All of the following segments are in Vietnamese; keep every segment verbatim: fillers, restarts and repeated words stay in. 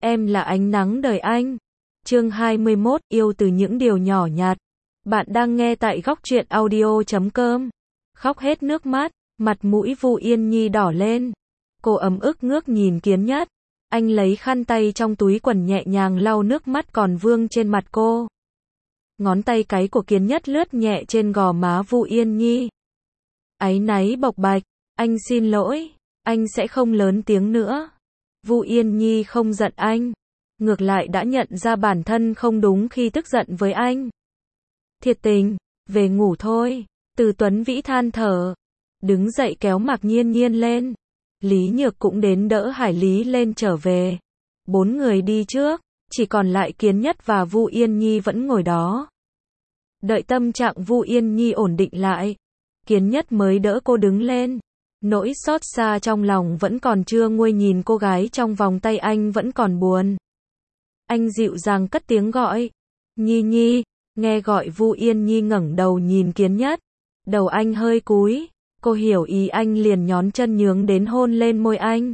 Em là ánh nắng đời anh. Chương hai mươi mốt, yêu từ những điều nhỏ nhặt. Bạn đang nghe tại góc truyện audio chấm com. Khóc hết nước mắt, mặt mũi Vu Yên Nhi đỏ lên. Cô ấm ức ngước nhìn Kiến Nhất. Anh lấy khăn tay trong túi quần nhẹ nhàng lau nước mắt còn vương trên mặt cô. Ngón tay cái của Kiến Nhất lướt nhẹ trên gò má Vu Yên Nhi. Áy náy bộc bạch, anh xin lỗi, anh sẽ không lớn tiếng nữa. Vu Yên Nhi không giận anh, ngược lại đã nhận ra bản thân không đúng khi tức giận với anh. Thiệt tình, về ngủ thôi. Từ Tuấn Vĩ than thở, đứng dậy kéo Mạc Nhiên Nhiên lên. Lý Nhược cũng đến đỡ Hải Lý lên trở về. Bốn người đi trước, chỉ còn lại Kiến Nhất và Vu Yên Nhi vẫn ngồi đó. Đợi tâm trạng Vu Yên Nhi ổn định lại, Kiến Nhất mới đỡ cô đứng lên. Nỗi xót xa trong lòng vẫn còn chưa nguôi, nhìn cô gái trong vòng tay anh vẫn còn buồn. Anh dịu dàng cất tiếng gọi. Nhi Nhi, nghe gọi Vu Yên Nhi ngẩng đầu nhìn Kiến Nhất. Đầu anh hơi cúi, cô hiểu ý anh liền nhón chân nhướng đến hôn lên môi anh.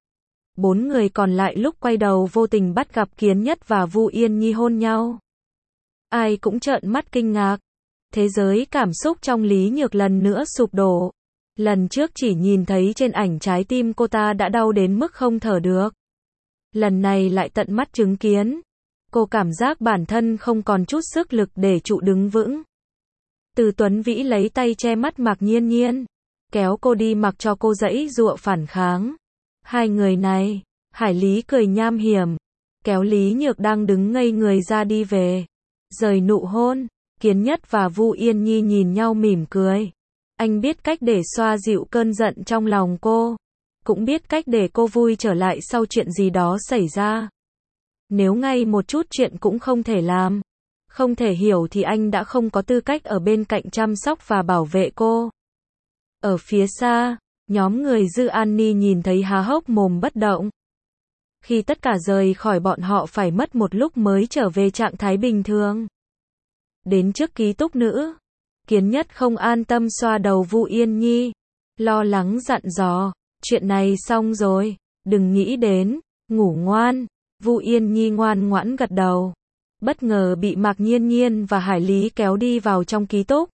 Bốn người còn lại lúc quay đầu vô tình bắt gặp Kiến Nhất và Vu Yên Nhi hôn nhau. Ai cũng trợn mắt kinh ngạc. Thế giới cảm xúc trong Lý Nhược lần nữa sụp đổ. Lần trước chỉ nhìn thấy trên ảnh trái tim cô ta đã đau đến mức không thở được. Lần này lại tận mắt chứng kiến. Cô cảm giác bản thân không còn chút sức lực để trụ đứng vững. Từ Tuấn Vĩ lấy tay che mắt Mạc Nhiên Nhiên, kéo cô đi mặc cho cô giãy giụa phản kháng. Hai người này, Hải Lý cười nham hiểm, kéo Lý Nhược đang đứng ngây người ra đi về. Rời nụ hôn, Kiến Nhất và Vu Yên Nhi nhìn nhau mỉm cười. Anh biết cách để xoa dịu cơn giận trong lòng cô, cũng biết cách để cô vui trở lại sau chuyện gì đó xảy ra. Nếu ngay một chút chuyện cũng không thể làm, không thể hiểu thì anh đã không có tư cách ở bên cạnh chăm sóc và bảo vệ cô. Ở phía xa, nhóm người Dư An Ni nhìn thấy há hốc mồm bất động. Khi tất cả rời khỏi bọn họ phải mất một lúc mới trở về trạng thái bình thường. Đến trước ký túc nữ, Kiến Nhất không an tâm xoa đầu Vu Yên Nhi, lo lắng dặn dò, chuyện này xong rồi, đừng nghĩ đến, ngủ ngoan. Vu Yên Nhi ngoan ngoãn gật đầu. Bất ngờ bị Mạc Nhiên Nhiên và Hải Lý kéo đi vào trong ký túc.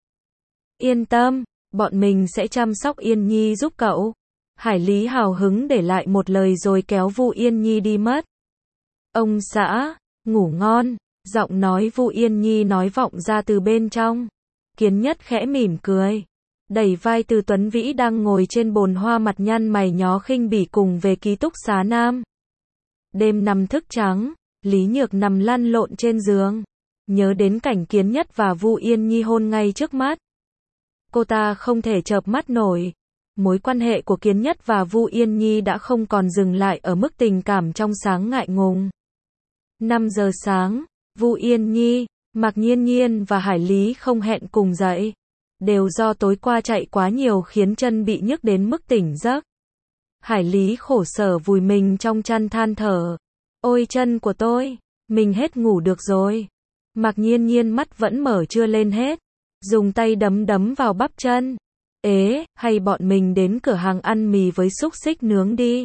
Yên tâm, bọn mình sẽ chăm sóc Yên Nhi giúp cậu. Hải Lý hào hứng để lại một lời rồi kéo Vu Yên Nhi đi mất. Ông xã, ngủ ngon, giọng nói Vu Yên Nhi nói vọng ra từ bên trong. Kiến Nhất khẽ mỉm cười, đẩy vai Từ Tuấn Vĩ đang ngồi trên bồn hoa mặt nhăn mày nhó khinh bỉ cùng về ký túc xá nam. Đêm nằm thức trắng, Lý Nhược nằm lăn lộn trên giường, nhớ đến cảnh Kiến Nhất và Vu Yên Nhi hôn ngay trước mắt. Cô ta không thể chợp mắt nổi. Mối quan hệ của Kiến Nhất và Vu Yên Nhi đã không còn dừng lại ở mức tình cảm trong sáng ngại ngùng. năm giờ sáng, Vu Yên Nhi, Mạc Nhiên Nhiên và Hải Lý không hẹn cùng dậy. Đều do tối qua chạy quá nhiều khiến chân bị nhức đến mức tỉnh giấc. Hải Lý khổ sở vùi mình trong chăn than thở. Ôi chân của tôi, mình hết ngủ được rồi. Mạc Nhiên Nhiên mắt vẫn mở chưa lên hết, dùng tay đấm đấm vào bắp chân. Ế, hay bọn mình đến cửa hàng ăn mì với xúc xích nướng đi.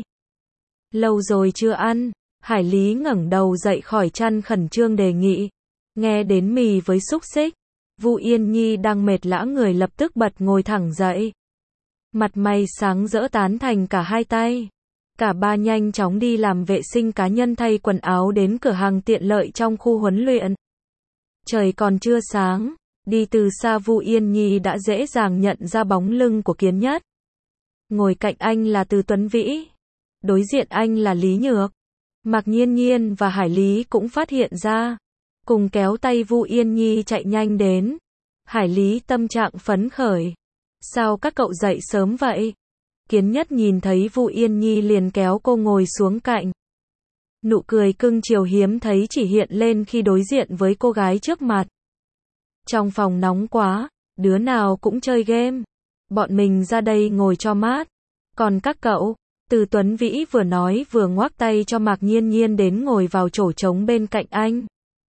Lâu rồi chưa ăn. Hải Lý ngẩng đầu dậy khỏi chăn khẩn trương đề nghị. Nghe đến mì với xúc xích, Vu Yên Nhi đang mệt lã người lập tức bật ngồi thẳng dậy. Mặt mày sáng rỡ tán thành cả hai tay. Cả ba nhanh chóng đi làm vệ sinh cá nhân thay quần áo đến cửa hàng tiện lợi trong khu huấn luyện. Trời còn chưa sáng, đi từ xa Vu Yên Nhi đã dễ dàng nhận ra bóng lưng của Kiến Nhất. Ngồi cạnh anh là Từ Tuấn Vĩ, đối diện anh là Lý Nhược. Mạc Nhiên Nhiên và Hải Lý cũng phát hiện ra, cùng kéo tay Vu Yên Nhi chạy nhanh đến. Hải Lý tâm trạng phấn khởi. Sao các cậu dậy sớm vậy? Kiến Nhất nhìn thấy Vu Yên Nhi liền kéo cô ngồi xuống cạnh. Nụ cười cưng chiều hiếm thấy chỉ hiện lên khi đối diện với cô gái trước mặt. Trong phòng nóng quá, đứa nào cũng chơi game. Bọn mình ra đây ngồi cho mát. Còn các cậu? Từ Tuấn Vĩ vừa nói vừa ngoắc tay cho Mạc Nhiên Nhiên đến ngồi vào chỗ trống bên cạnh anh.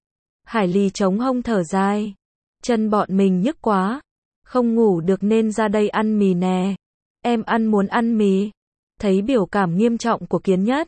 Hải Lý chống hông thở dài. Chân bọn mình nhức quá, không ngủ được nên ra đây ăn mì nè. Em ăn muốn ăn mì. Thấy biểu cảm nghiêm trọng của Kiến Nhất,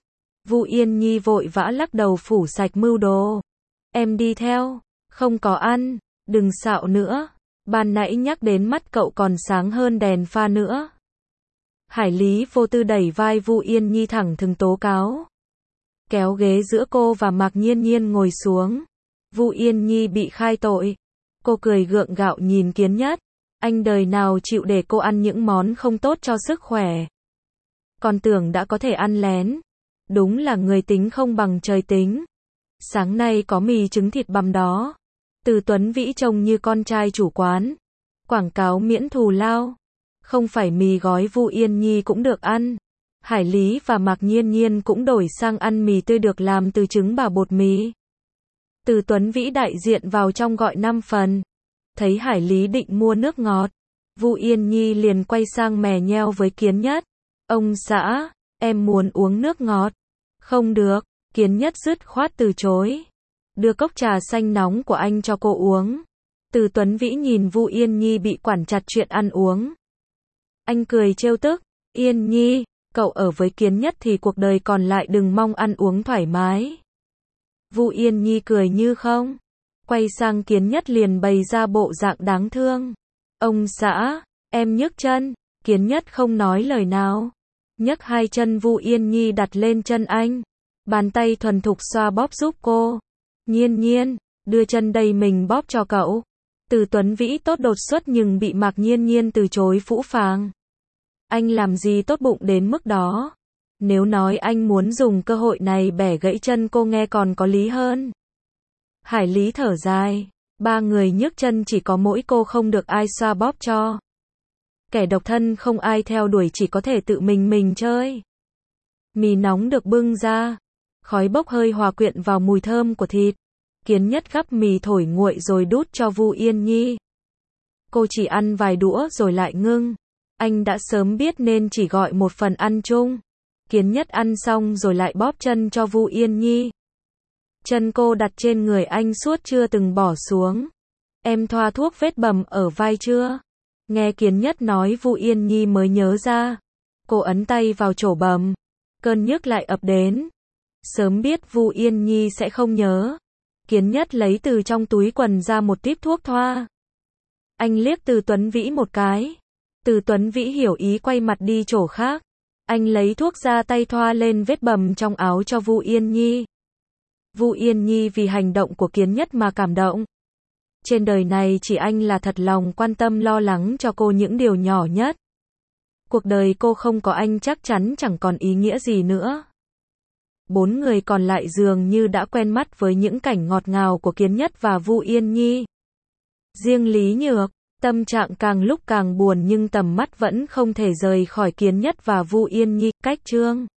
Vu Yên Nhi vội vã lắc đầu phủ sạch mưu đồ. Em đi theo, không có ăn, đừng xạo nữa. Ban nãy nhắc đến mắt cậu còn sáng hơn đèn pha nữa. Hải Lý vô tư đẩy vai Vu Yên Nhi thẳng thừng tố cáo. Kéo ghế giữa cô và Mạc Nhiên Nhiên ngồi xuống. Vu Yên Nhi bị khai tội. Cô cười gượng gạo nhìn Kiến Nhất. Anh đời nào chịu để cô ăn những món không tốt cho sức khỏe. Còn tưởng đã có thể ăn lén. Đúng là người tính không bằng trời tính. Sáng nay có mì trứng thịt bằm đó. Từ Tuấn Vĩ trông như con trai chủ quán. Quảng cáo miễn thù lao. Không phải mì gói Vu Yên Nhi cũng được ăn. Hải Lý và Mạc Nhiên Nhiên cũng đổi sang ăn mì tươi được làm từ trứng và bột mì. Từ Tuấn Vĩ đại diện vào trong gọi năm phần. Thấy Hải Lý định mua nước ngọt. Vu Yên Nhi liền quay sang mè nheo với Kiến Nhất. Ông xã, em muốn uống nước ngọt. Không được, Kiến Nhất dứt khoát từ chối. Đưa cốc trà xanh nóng của anh cho cô uống. Từ Tuấn Vĩ nhìn Vu Yên Nhi bị quản chặt chuyện ăn uống. Anh cười trêu tức. Yên Nhi, cậu ở với Kiến Nhất thì cuộc đời còn lại đừng mong ăn uống thoải mái. Vu Yên Nhi cười như không. Quay sang Kiến Nhất liền bày ra bộ dạng đáng thương. Ông xã, em nhức chân. Kiến Nhất không nói lời nào. Nhấc hai chân Vu Yên Nhi đặt lên chân anh. Bàn tay thuần thục xoa bóp giúp cô. Nhiên Nhiên, đưa chân đây mình bóp cho cậu. Từ Tuấn Vĩ tốt đột xuất nhưng bị Mạc Nhiên Nhiên từ chối phũ phàng. Anh làm gì tốt bụng đến mức đó. Nếu nói anh muốn dùng cơ hội này bẻ gãy chân cô nghe còn có lý hơn. Hải Lý thở dài. Ba người nhức chân chỉ có mỗi cô không được ai xoa bóp cho. Kẻ độc thân không ai theo đuổi chỉ có thể tự mình mình chơi. Mì nóng được bưng ra. Khói bốc hơi hòa quyện vào mùi thơm của thịt. Kiến Nhất gắp mì thổi nguội rồi đút cho Vu Yên Nhi. Cô chỉ ăn vài đũa rồi lại ngưng. Anh đã sớm biết nên chỉ gọi một phần ăn chung. Kiến Nhất ăn xong rồi lại bóp chân cho Vu Yên Nhi. Chân cô đặt trên người anh suốt chưa từng bỏ xuống. Em thoa thuốc vết bầm ở vai chưa? Nghe Kiến Nhất nói Vu Yên Nhi mới nhớ ra. Cô ấn tay vào chỗ bầm. Cơn nhức lại ập đến. Sớm biết Vu Yên Nhi sẽ không nhớ. Kiến Nhất lấy từ trong túi quần ra một típ thuốc thoa. Anh liếc Từ Tuấn Vĩ một cái. Từ Tuấn Vĩ hiểu ý quay mặt đi chỗ khác. Anh lấy thuốc ra tay thoa lên vết bầm trong áo cho Vu Yên Nhi. Vu Yên Nhi vì hành động của Kiến Nhất mà cảm động. Trên đời này chỉ anh là thật lòng quan tâm lo lắng cho cô những điều nhỏ nhất. Cuộc đời cô không có anh chắc chắn chẳng còn ý nghĩa gì nữa. Bốn người còn lại dường như đã quen mắt với những cảnh ngọt ngào của Kiến Nhất và Vu Yên Nhi. Riêng Lý Nhược, tâm trạng càng lúc càng buồn nhưng tầm mắt vẫn không thể rời khỏi Kiến Nhất và Vu Yên Nhi. Cách chương